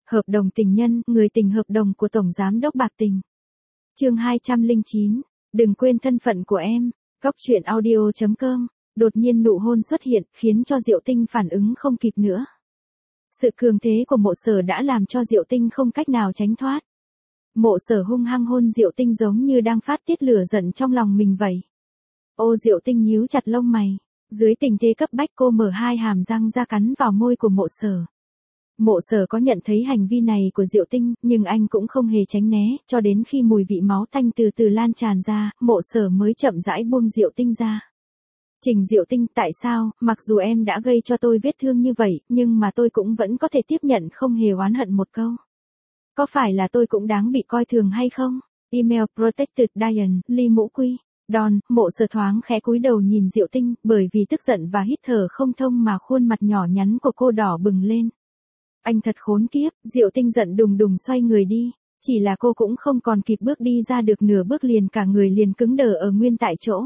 Hợp đồng tình nhân, người tình hợp đồng của Tổng Giám đốc Bạc Tình. Chương 209. Đừng quên thân phận của em. Góc truyện audio.com. Đột nhiên nụ hôn xuất hiện, khiến cho Diệu Tinh phản ứng không kịp nữa. Sự cường thế của Mộ Sở đã làm cho Diệu Tinh không cách nào tránh thoát. Mộ Sở hung hăng hôn Diệu Tinh giống như đang phát tiết lửa giận trong lòng mình vậy. Ô, Diệu Tinh nhíu chặt lông mày. Dưới tình thế cấp bách, cô mở hai hàm răng ra cắn vào môi của Mộ Sở. Mộ Sở có nhận thấy hành vi này của Diệu Tinh, nhưng anh cũng không hề tránh né, cho đến khi mùi vị máu tanh từ từ lan tràn ra, Mộ Sở mới chậm rãi buông Diệu Tinh ra. Trình Diệu Tinh, tại sao, mặc dù em đã gây cho tôi vết thương như vậy, nhưng mà tôi cũng vẫn có thể tiếp nhận, không hề oán hận một câu. Có phải là tôi cũng đáng bị coi thường hay không? Email Protected Diane, Ly Mũ Quy. Đòn, Mộ Sở thoáng khẽ cúi đầu nhìn Diệu Tinh, bởi vì tức giận và hít thở không thông mà khuôn mặt nhỏ nhắn của cô đỏ bừng lên. Anh thật khốn kiếp, Diệu Tinh giận đùng đùng xoay người đi. Chỉ là cô cũng không còn kịp bước đi ra được nửa bước liền cả người liền cứng đờ ở nguyên tại chỗ.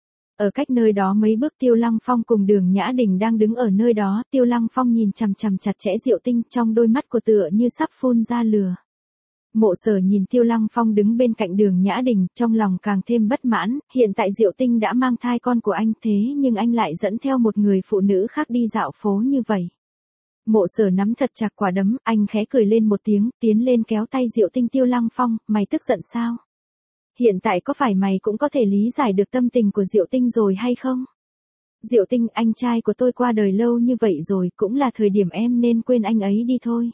Ở cách nơi đó mấy bước, Tiêu Lăng Phong cùng Đường Nhã Đình đang đứng ở nơi đó. Tiêu Lăng Phong nhìn chằm chằm chặt chẽ Diệu Tinh, trong đôi mắt của tựa như sắp phun ra lửa. Mộ Sở nhìn Tiêu Lăng Phong đứng bên cạnh Đường Nhã Đình, trong lòng càng thêm bất mãn. Hiện tại Diệu Tinh đã mang thai con của anh, thế nhưng anh lại dẫn theo một người phụ nữ khác đi dạo phố như vậy. Mộ Sở nắm thật chặt quả đấm, anh khẽ cười lên một tiếng, tiến lên kéo tay Diệu Tinh. Tiêu Lăng Phong, mày tức giận sao? Hiện tại có phải mày cũng có thể lý giải được tâm tình của Diệu Tinh rồi hay không? Diệu Tinh, anh trai của tôi qua đời lâu như vậy rồi, cũng là thời điểm em nên quên anh ấy đi thôi.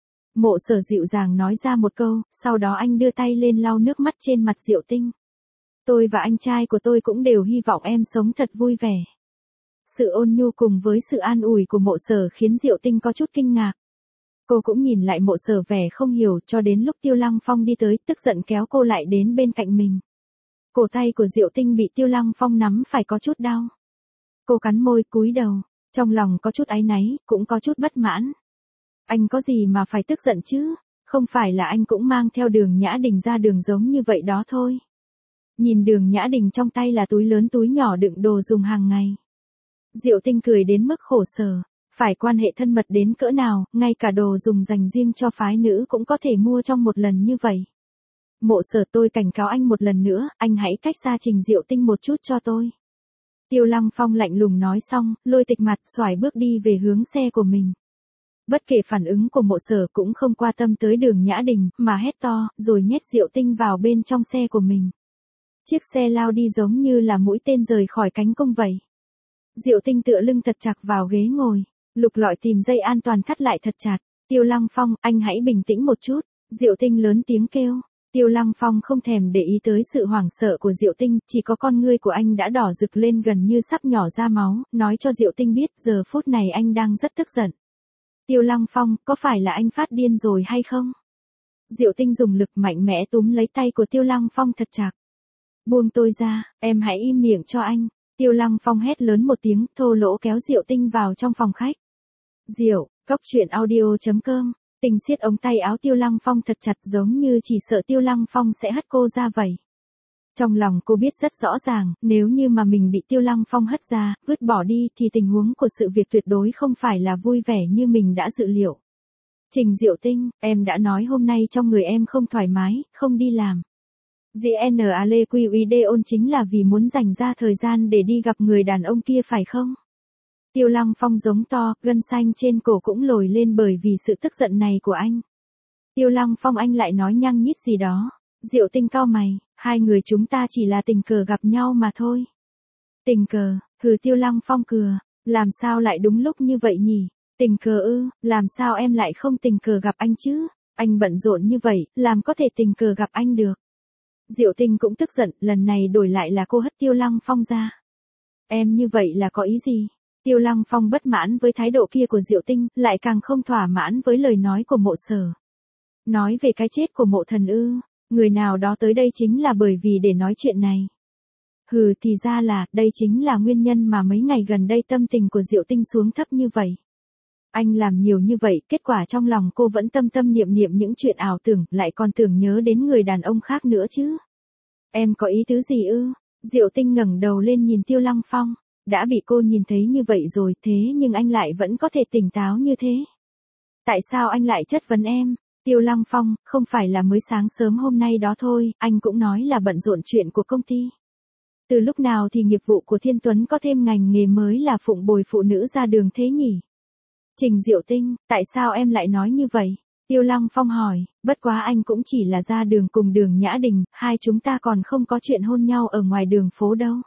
Mộ Sở dịu dàng nói ra một câu, sau đó anh đưa tay lên lau nước mắt trên mặt Diệu Tinh. Tôi và anh trai của tôi cũng đều hy vọng em sống thật vui vẻ. Sự ôn nhu cùng với sự an ủi của Mộ Sở khiến Diệu Tinh có chút kinh ngạc. Cô cũng nhìn lại Mộ Sở vẻ không hiểu, cho đến lúc Tiêu Lăng Phong đi tới, tức giận kéo cô lại đến bên cạnh mình. Cổ tay của Diệu Tinh bị Tiêu Lăng Phong nắm phải có chút đau. Cô cắn môi cúi đầu, trong lòng có chút áy náy, cũng có chút bất mãn. Anh có gì mà phải tức giận chứ, không phải là anh cũng mang theo Đường Nhã Đình ra đường giống như vậy đó thôi. Nhìn Đường Nhã Đình trong tay là túi lớn túi nhỏ đựng đồ dùng hàng ngày. Diệu Tinh cười đến mức khổ sở, phải quan hệ thân mật đến cỡ nào, ngay cả đồ dùng dành riêng cho phái nữ cũng có thể mua trong một lần như vậy. Mộ Sở, tôi cảnh cáo anh một lần nữa, anh hãy cách xa Trình Diệu Tinh một chút cho tôi. Tiêu Lăng Phong lạnh lùng nói xong, lôi tịch mặt xoài bước đi về hướng xe của mình. Bất kể phản ứng của Mộ Sở cũng không quan tâm tới Đường Nhã Đình, mà hét to, rồi nhét Diệu Tinh vào bên trong xe của mình. Chiếc xe lao đi giống như là mũi tên rời khỏi cánh cung vậy. Diệu Tinh tựa lưng thật chặt vào ghế ngồi, lục lọi tìm dây an toàn thắt lại thật chặt. Tiêu Lăng Phong, anh hãy bình tĩnh một chút. Diệu Tinh lớn tiếng kêu. Tiêu Lăng Phong không thèm để ý tới sự hoảng sợ của Diệu Tinh, chỉ có con ngươi của anh đã đỏ rực lên gần như sắp nhỏ ra máu, nói cho Diệu Tinh biết giờ phút này anh đang rất tức giận. Tiêu Lăng Phong, có phải là anh phát điên rồi hay không? Diệu Tinh dùng lực mạnh mẽ túm lấy tay của Tiêu Lăng Phong thật chặt. Buông tôi ra, em hãy im miệng cho anh. Tiêu Lăng Phong hét lớn một tiếng, thô lỗ kéo Diệu Tinh vào trong phòng khách. Diệu, góc truyện audio.com. Tình siết ống tay áo Tiêu Lăng Phong thật chặt giống như chỉ sợ Tiêu Lăng Phong sẽ hất cô ra vậy. Trong lòng cô biết rất rõ ràng, nếu như mà mình bị Tiêu Lăng Phong hất ra, vứt bỏ đi thì tình huống của sự việc tuyệt đối không phải là vui vẻ như mình đã dự liệu. Trình Diệu Tinh, em đã nói hôm nay trong người em không thoải mái, không đi làm. GNALEQIDEON chính là vì muốn dành ra thời gian để đi gặp người đàn ông kia phải không? Tiêu Lăng Phong giống to, gân xanh trên cổ cũng lồi lên bởi vì sự tức giận này của anh. Tiêu Lăng Phong, anh lại nói nhăng nhít gì đó. Diệu Tinh cau mày, hai người chúng ta chỉ là tình cờ gặp nhau mà thôi. Tình cờ, Tiêu Lăng Phong cười, làm sao lại đúng lúc như vậy nhỉ? Tình cờ ư, làm sao em lại không tình cờ gặp anh chứ? Anh bận rộn như vậy, làm có thể tình cờ gặp anh được. Diệu Tinh cũng tức giận, lần này đổi lại là cô hất Tiêu Lăng Phong ra. Em như vậy là có ý gì? Tiêu Lăng Phong bất mãn với thái độ kia của Diệu Tinh, lại càng không thỏa mãn với lời nói của Mộ Sở. Nói về cái chết của Mộ Thần ư, người nào đó tới đây chính là bởi vì để nói chuyện này. Thì ra là, đây chính là nguyên nhân mà mấy ngày gần đây tâm tình của Diệu Tinh xuống thấp như vậy. Anh làm nhiều như vậy, kết quả trong lòng cô vẫn tâm tâm niệm niệm những chuyện ảo tưởng, lại còn tưởng nhớ đến người đàn ông khác nữa chứ. Em có ý tứ gì ư? Diệu Tinh ngẩng đầu lên nhìn Tiêu Lăng Phong. Đã bị cô nhìn thấy như vậy rồi, thế nhưng anh lại vẫn có thể tỉnh táo như thế. Tại sao anh lại chất vấn em? Tiêu Lăng Phong, không phải là mới sáng sớm hôm nay đó thôi, anh cũng nói là bận rộn chuyện của công ty. Từ lúc nào thì nghiệp vụ của Thiên Tuấn có thêm ngành nghề mới là phụng bồi phụ nữ ra đường thế nhỉ? Trình Diệu Tinh, tại sao em lại nói như vậy? Tiêu Lăng Phong hỏi, bất quá anh cũng chỉ là ra đường cùng Đường Nhã Đình, hai chúng ta còn không có chuyện hôn nhau ở ngoài đường phố đâu.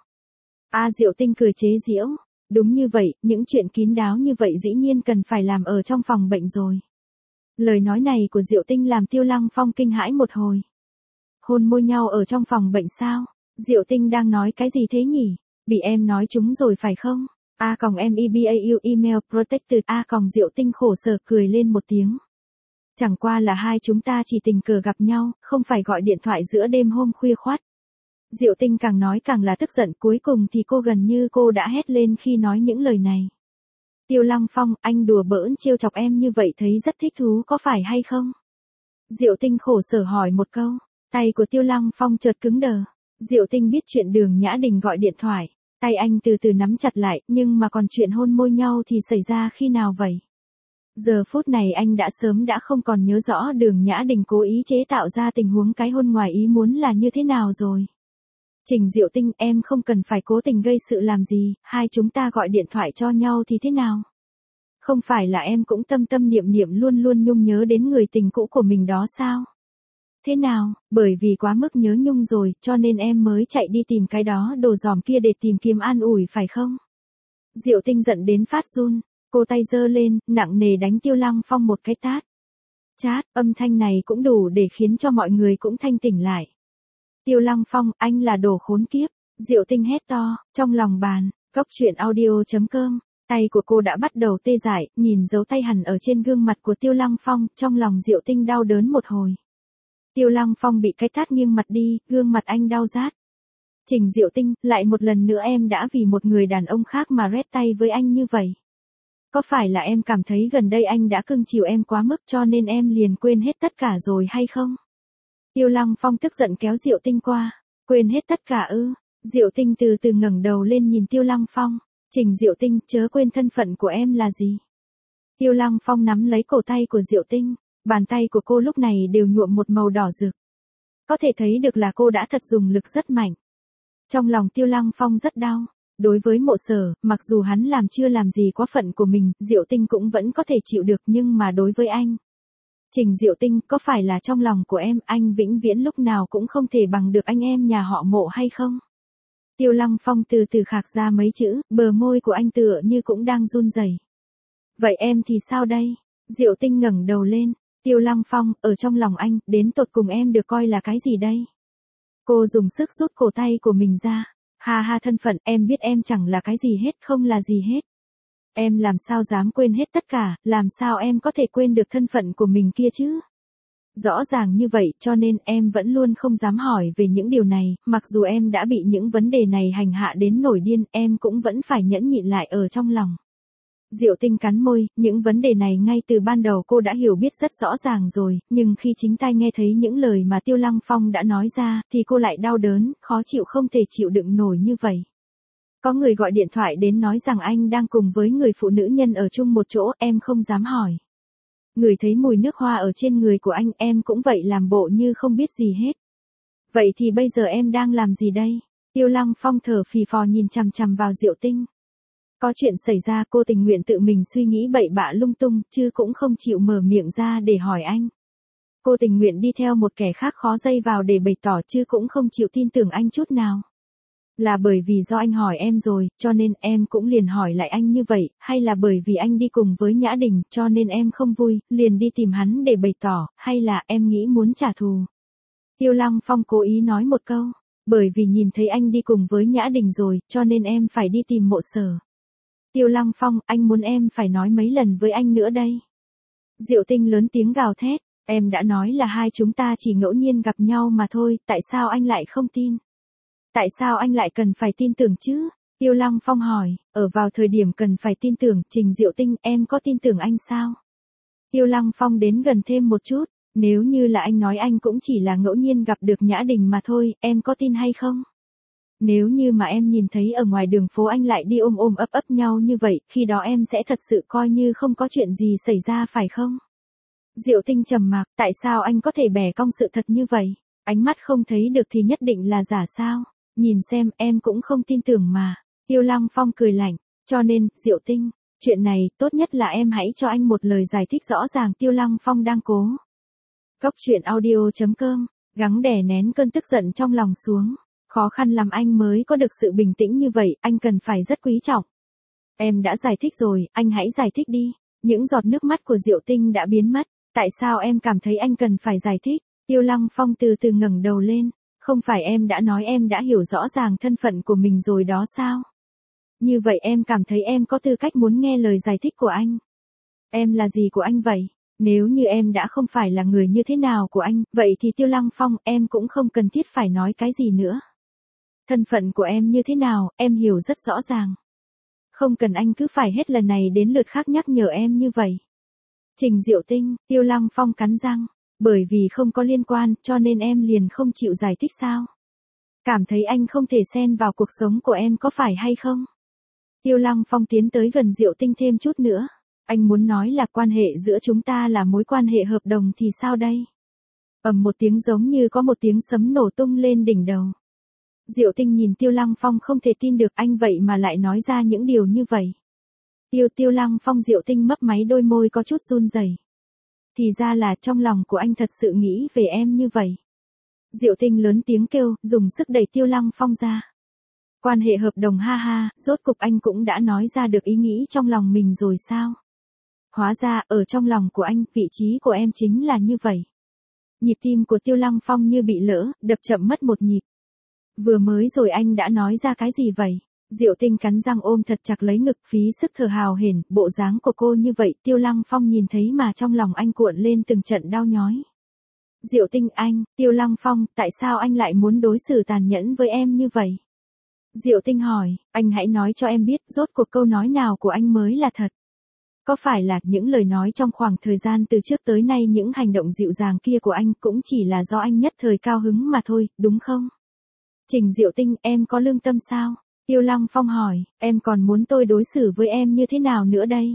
Diệu Tinh cười chế giễu, đúng như vậy, những chuyện kín đáo như vậy dĩ nhiên cần phải làm ở trong phòng bệnh rồi. Lời nói này của Diệu Tinh làm Tiêu Lăng Phong kinh hãi một hồi. Hôn môi nhau ở trong phòng bệnh sao? Diệu Tinh đang nói cái gì thế nhỉ? Bị em nói chúng rồi phải không? Em EBAU email protected. Diệu Tinh khổ sở cười lên một tiếng. Chẳng qua là hai chúng ta chỉ tình cờ gặp nhau, không phải gọi điện thoại giữa đêm hôm khuya khoắt. Diệu Tinh càng nói càng là tức giận, cuối cùng thì cô gần như cô đã hét lên khi nói những lời này. Tiêu Lăng Phong, anh đùa bỡn trêu chọc em như vậy thấy rất thích thú có phải hay không? Diệu Tinh khổ sở hỏi một câu, tay của Tiêu Lăng Phong chợt cứng đờ. Diệu Tinh biết chuyện Đường Nhã Đình gọi điện thoại, tay anh từ từ nắm chặt lại, nhưng mà còn chuyện hôn môi nhau thì xảy ra khi nào vậy? Giờ phút này anh đã sớm đã không còn nhớ rõ Đường Nhã Đình cố ý chế tạo ra tình huống cái hôn ngoài ý muốn là như thế nào rồi. Trình Diệu Tinh, em không cần phải cố tình gây sự làm gì, hai chúng ta gọi điện thoại cho nhau thì thế nào? Không phải là em cũng tâm tâm niệm niệm luôn luôn nhung nhớ đến người tình cũ của mình đó sao? Thế nào, bởi vì quá mức nhớ nhung rồi, cho nên em mới chạy đi tìm cái đó đồ dòm kia để tìm kiếm an ủi phải không? Diệu Tinh giận đến phát run, cô tay giơ lên, nặng nề đánh Tiêu Lăng Phong một cái tát. Chát, âm thanh này cũng đủ để khiến cho mọi người cũng thanh tỉnh lại. Tiêu Lăng Phong, anh là đồ khốn kiếp. Diệu Tinh hét to, trong lòng bàn, Cóc Truyện Audio.com. Tay của cô đã bắt đầu tê dại, nhìn dấu tay hằn ở trên gương mặt của Tiêu Lăng Phong, trong lòng Diệu Tinh đau đớn một hồi. Tiêu Lăng Phong bị cái tát nghiêng mặt đi, gương mặt anh đau rát. Trình Diệu Tinh, lại một lần nữa em đã vì một người đàn ông khác mà rét tay với anh như vậy. Có phải là em cảm thấy gần đây anh đã cưng chiều em quá mức cho nên em liền quên hết tất cả rồi hay không? Tiêu Lăng Phong tức giận kéo Diệu Tinh qua, quên hết tất cả ư? Diệu Tinh từ từ ngẩng đầu lên nhìn Tiêu Lăng Phong, Trình Diệu Tinh, chớ quên thân phận của em là gì? Tiêu Lăng Phong nắm lấy cổ tay của Diệu Tinh, bàn tay của cô lúc này đều nhuộm một màu đỏ rực. Có thể thấy được là cô đã thật dùng lực rất mạnh. Trong lòng Tiêu Lăng Phong rất đau. Đối với Mộ Sở, mặc dù hắn làm chưa làm gì quá phận của mình, Diệu Tinh cũng vẫn có thể chịu được, nhưng mà đối với anh. Trình Diệu Tinh, có phải là trong lòng của em, anh vĩnh viễn lúc nào cũng không thể bằng được anh em nhà họ Mộ hay không? Tiêu Lăng Phong từ từ khạc ra mấy chữ, bờ môi của anh tựa như cũng đang run rẩy. Vậy em thì sao đây? Diệu Tinh ngẩng đầu lên, Tiêu Lăng Phong, ở trong lòng anh, đến tột cùng em được coi là cái gì đây? Cô dùng sức rút cổ tay của mình ra. Ha, thân phận, em biết em chẳng là cái gì hết, không là gì hết. Em làm sao dám quên hết tất cả, làm sao em có thể quên được thân phận của mình kia chứ? Rõ ràng như vậy, cho nên em vẫn luôn không dám hỏi về những điều này, mặc dù em đã bị những vấn đề này hành hạ đến nổi điên, em cũng vẫn phải nhẫn nhịn lại ở trong lòng. Diệu Tinh cắn môi, những vấn đề này ngay từ ban đầu cô đã hiểu biết rất rõ ràng rồi, nhưng khi chính tai nghe thấy những lời mà Tiêu Lăng Phong đã nói ra, thì cô lại đau đớn, khó chịu không thể chịu đựng nổi như vậy. Có người gọi điện thoại đến nói rằng anh đang cùng với người phụ nữ nhân ở chung một chỗ, em không dám hỏi. Người thấy mùi nước hoa ở trên người của anh, em cũng vậy làm bộ như không biết gì hết. Vậy thì bây giờ em đang làm gì đây? Tiêu Lăng Phong thở phì phò nhìn chằm chằm vào Diệu Tinh. Có chuyện xảy ra, cô tình nguyện tự mình suy nghĩ bậy bạ lung tung, chứ cũng không chịu mở miệng ra để hỏi anh. Cô tình nguyện đi theo một kẻ khác khó dây vào để bày tỏ, chứ cũng không chịu tin tưởng anh chút nào. Là bởi vì do anh hỏi em rồi, cho nên em cũng liền hỏi lại anh như vậy, hay là bởi vì anh đi cùng với Nhã Đình, cho nên em không vui, liền đi tìm hắn để bày tỏ, hay là em nghĩ muốn trả thù? Tiêu Lăng Phong cố ý nói một câu, bởi vì nhìn thấy anh đi cùng với Nhã Đình rồi, cho nên em phải đi tìm Mộ Sở. Tiêu Lăng Phong, anh muốn em phải nói mấy lần với anh nữa đây? Diệu Tinh lớn tiếng gào thét, em đã nói là hai chúng ta chỉ ngẫu nhiên gặp nhau mà thôi, tại sao anh lại không tin? Tại sao anh lại cần phải tin tưởng chứ? Tiêu Lăng Phong hỏi, ở vào thời điểm cần phải tin tưởng, Trình Diệu Tinh, em có tin tưởng anh sao? Tiêu Lăng Phong đến gần thêm một chút, nếu như là anh nói anh cũng chỉ là ngẫu nhiên gặp được Nhã Đình mà thôi, em có tin hay không? Nếu như mà em nhìn thấy ở ngoài đường phố anh lại đi ôm ôm ấp ấp nhau như vậy, khi đó em sẽ thật sự coi như không có chuyện gì xảy ra phải không? Diệu Tinh trầm mặc, tại sao anh có thể bẻ cong sự thật như vậy? Ánh mắt không thấy được thì nhất định là giả sao? Nhìn xem, em cũng không tin tưởng mà. Tiêu Lăng Phong cười lạnh, cho nên, Diệu Tinh, chuyện này, tốt nhất là em hãy cho anh một lời giải thích rõ ràng. Tiêu Lăng Phong đang cố. Cốc truyện audio.com, gắng đè nén cơn tức giận trong lòng xuống. Khó khăn lắm anh mới có được sự bình tĩnh như vậy, anh cần phải rất quý trọng. Em đã giải thích rồi, anh hãy giải thích đi. Những giọt nước mắt của Diệu Tinh đã biến mất. Tại sao em cảm thấy anh cần phải giải thích? Tiêu Lăng Phong từ từ ngẩng đầu lên. Không phải em đã nói em đã hiểu rõ ràng thân phận của mình rồi đó sao? Như vậy em cảm thấy em có tư cách muốn nghe lời giải thích của anh. Em là gì của anh vậy? Nếu như em đã không phải là người như thế nào của anh, vậy thì Tiêu Lăng Phong, em cũng không cần thiết phải nói cái gì nữa. Thân phận của em như thế nào, em hiểu rất rõ ràng. Không cần anh cứ phải hết lần này đến lượt khác nhắc nhở em như vậy. Trình Diệu Tinh, Tiêu Lăng Phong cắn răng. Bởi vì không có liên quan, cho nên em liền không chịu giải thích sao? Cảm thấy anh không thể xen vào cuộc sống của em có phải hay không? Tiêu Lăng Phong tiến tới gần Diệu Tinh thêm chút nữa. Anh muốn nói là quan hệ giữa chúng ta là mối quan hệ hợp đồng thì sao đây? Ầm một tiếng giống như có một tiếng sấm nổ tung lên đỉnh đầu. Diệu Tinh nhìn Tiêu Lăng Phong không thể tin được anh vậy mà lại nói ra những điều như vậy. Tiêu Lăng Phong. Diệu Tinh mấp máy đôi môi có chút run rẩy. Thì ra là trong lòng của anh thật sự nghĩ về em như vậy. Diệu Tinh lớn tiếng kêu, dùng sức đẩy Tiêu Lăng Phong ra. Quan hệ hợp đồng ha ha, rốt cục anh cũng đã nói ra được ý nghĩ trong lòng mình rồi sao? Hóa ra, ở trong lòng của anh, vị trí của em chính là như vậy. Nhịp tim của Tiêu Lăng Phong như bị lỡ, đập chậm mất một nhịp. Vừa mới rồi anh đã nói ra cái gì vậy? Diệu Tinh cắn răng ôm thật chặt lấy ngực, phí sức thở hào hển, bộ dáng của cô như vậy, Tiêu Lăng Phong nhìn thấy mà trong lòng anh cuộn lên từng trận đau nhói. Diệu Tinh anh, Tiêu Lăng Phong, tại sao anh lại muốn đối xử tàn nhẫn với em như vậy? Diệu Tinh hỏi, anh hãy nói cho em biết, rốt cuộc câu nói nào của anh mới là thật? Có phải là những lời nói trong khoảng thời gian từ trước tới nay, những hành động dịu dàng kia của anh cũng chỉ là do anh nhất thời cao hứng mà thôi, đúng không? Trình Diệu Tinh, em có lương tâm sao? Tiêu Lăng Phong hỏi, em còn muốn tôi đối xử với em như thế nào nữa đây?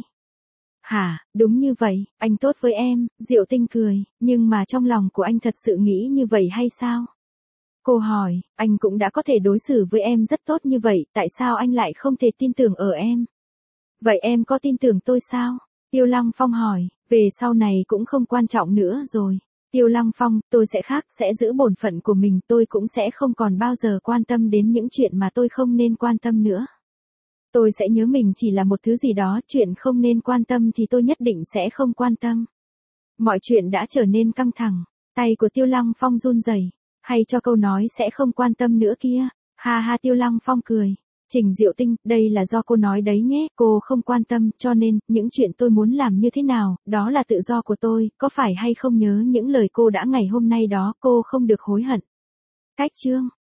Hả, đúng như vậy, anh tốt với em. Diệu Tinh cười, nhưng mà trong lòng của anh thật sự nghĩ như vậy hay sao? Cô hỏi, anh cũng đã có thể đối xử với em rất tốt như vậy, tại sao anh lại không thể tin tưởng ở em? Vậy em có tin tưởng tôi sao? Tiêu Lăng Phong hỏi, về sau này cũng không quan trọng nữa rồi. Tiêu Lăng Phong, tôi sẽ khác, sẽ giữ bổn phận của mình, tôi cũng sẽ không còn bao giờ quan tâm đến những chuyện mà tôi không nên quan tâm nữa. Tôi sẽ nhớ mình chỉ là một thứ gì đó, chuyện không nên quan tâm thì tôi nhất định sẽ không quan tâm. Mọi chuyện đã trở nên căng thẳng, tay của Tiêu Lăng Phong run rẩy, hay cho câu nói sẽ không quan tâm nữa kia. Ha ha, Tiêu Lăng Phong cười. Trình Diệu Tinh, đây là do cô nói đấy nhé, cô không quan tâm, cho nên, những chuyện tôi muốn làm như thế nào, đó là tự do của tôi, có phải hay không nhớ những lời cô đã ngày hôm nay đó, cô không được hối hận. Cách chương